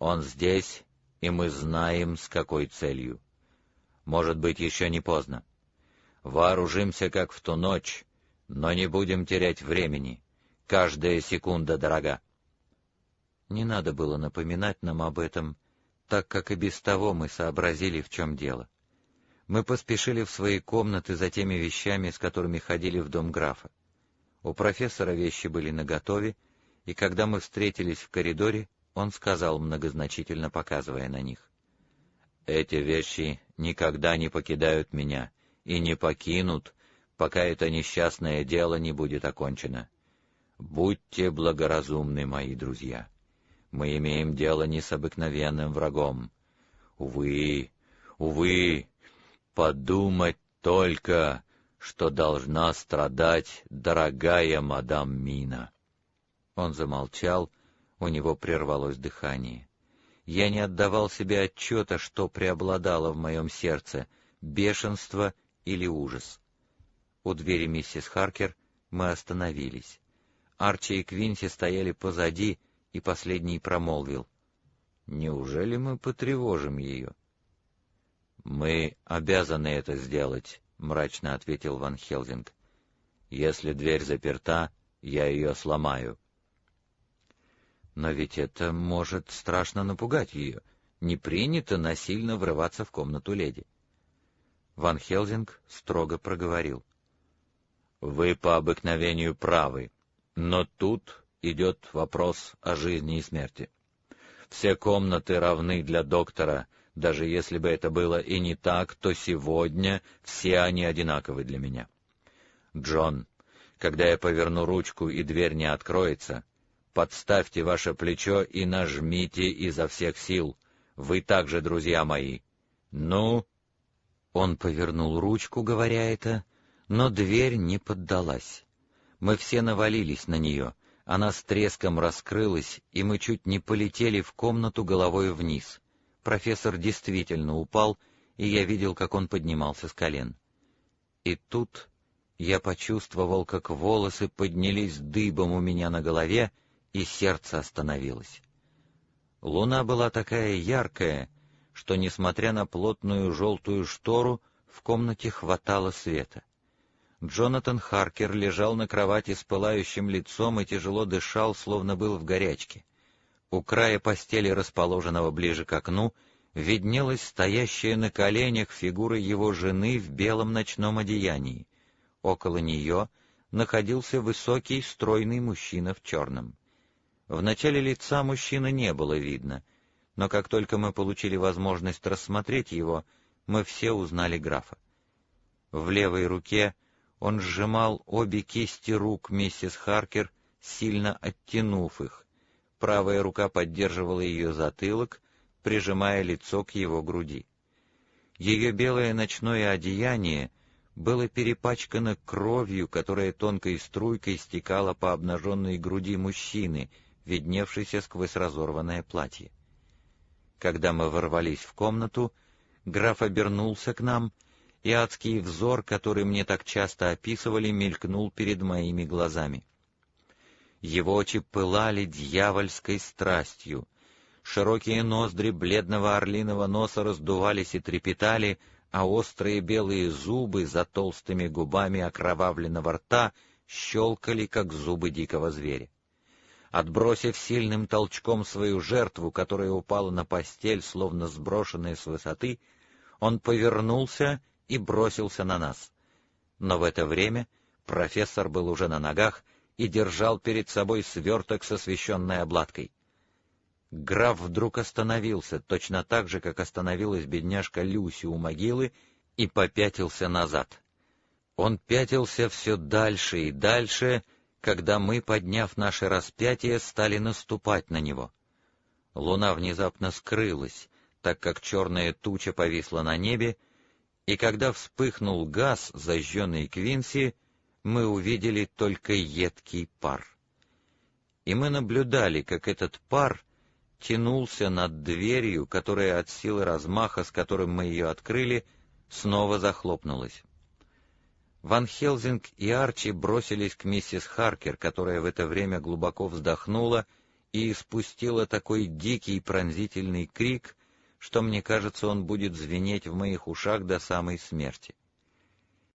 Он здесь, и мы знаем, с какой целью. Может быть, еще не поздно. Вооружимся, как в ту ночь, но не будем терять времени. Каждая секунда дорога. Не надо было напоминать нам об этом, так как и без того мы сообразили, в чем дело. Мы поспешили в свои комнаты за теми вещами, с которыми ходили в дом графа. У профессора вещи были наготове, и когда мы встретились в коридоре, он сказал, многозначительно показывая на них: «Эти вещи никогда не покидают меня и не покинут, пока это несчастное дело не будет окончено. Будьте благоразумны, мои друзья. Мы имеем дело не с обыкновенным врагом. Увы, подумать только, что должна страдать дорогая мадам Мина». Он замолчал, у него прервалось дыхание. Я не отдавал себе отчета, что преобладало в моем сердце — бешенство или ужас. У двери миссис Харкер мы остановились. Арчи и Квинси стояли позади, и последний промолвил: «Неужели мы потревожим ее?» «Мы обязаны это сделать», — мрачно ответил Ван Хелсинг. «Если дверь заперта, я ее сломаю». «Но ведь это может страшно напугать ее. Не принято насильно врываться в комнату леди». Ван Хелсинг строго проговорил: «Вы по обыкновению правы, но тут идет вопрос о жизни и смерти. Все комнаты равны для доктора. Даже если бы это было и не так, то сегодня все они одинаковы для меня. Джон, когда я поверну ручку и дверь не откроется, подставьте ваше плечо и нажмите изо всех сил. Вы также, друзья мои. Ну?» Он повернул ручку, говоря это, но дверь не поддалась. Мы все навалились на нее. Она с треском раскрылась, и мы чуть не полетели в комнату головой вниз. Профессор действительно упал, и я видел, как он поднимался с колен. И тут я почувствовал, как волосы поднялись дыбом у меня на голове, и сердце остановилось. Луна была такая яркая, что, несмотря на плотную желтую штору, в комнате хватало света. Джонатан Харкер лежал на кровати с пылающим лицом и тяжело дышал, словно был в горячке. У края постели, расположенного ближе к окну, виднелась стоящая на коленях фигура его жены в белом ночном одеянии. Около нее находился высокий, стройный мужчина в черном. В начале лица мужчины не было видно, но как только мы получили возможность рассмотреть его, мы все узнали графа. В левой руке он сжимал обе кисти рук миссис Харкер, сильно оттянув их. Правая рука поддерживала ее затылок, прижимая лицо к его груди. Ее белое ночное одеяние было перепачкано кровью, которая тонкой струйкой стекала по обнаженной груди мужчины, видневшейся сквозь разорванное платье. Когда мы ворвались в комнату, граф обернулся к нам, и адский взор, который мне так часто описывали, мелькнул перед моими глазами. Его очи пылали дьявольской страстью. Широкие ноздри бледного орлиного носа раздувались и трепетали, а острые белые зубы за толстыми губами окровавленного рта щелкали, как зубы дикого зверя. Отбросив сильным толчком свою жертву, которая упала на постель, словно сброшенная с высоты, он повернулся и бросился на нас. Но в это время профессор был уже на ногах и держал перед собой сверток со священной обладкой. Граф вдруг остановился, точно так же, как остановилась бедняжка Люси у могилы, и попятился назад. Он пятился все дальше и дальше, когда мы, подняв наше распятие, стали наступать на него. Луна внезапно скрылась, так как черная туча повисла на небе, и когда вспыхнул газ, зажженный Квинси, мы увидели только едкий пар. И мы наблюдали, как этот пар тянулся над дверью, которая от силы размаха, с которым мы ее открыли, снова захлопнулась. Ван Хелсинг и Арчи бросились к миссис Харкер, которая в это время глубоко вздохнула и испустила такой дикий пронзительный крик, что, мне кажется, он будет звенеть в моих ушах до самой смерти.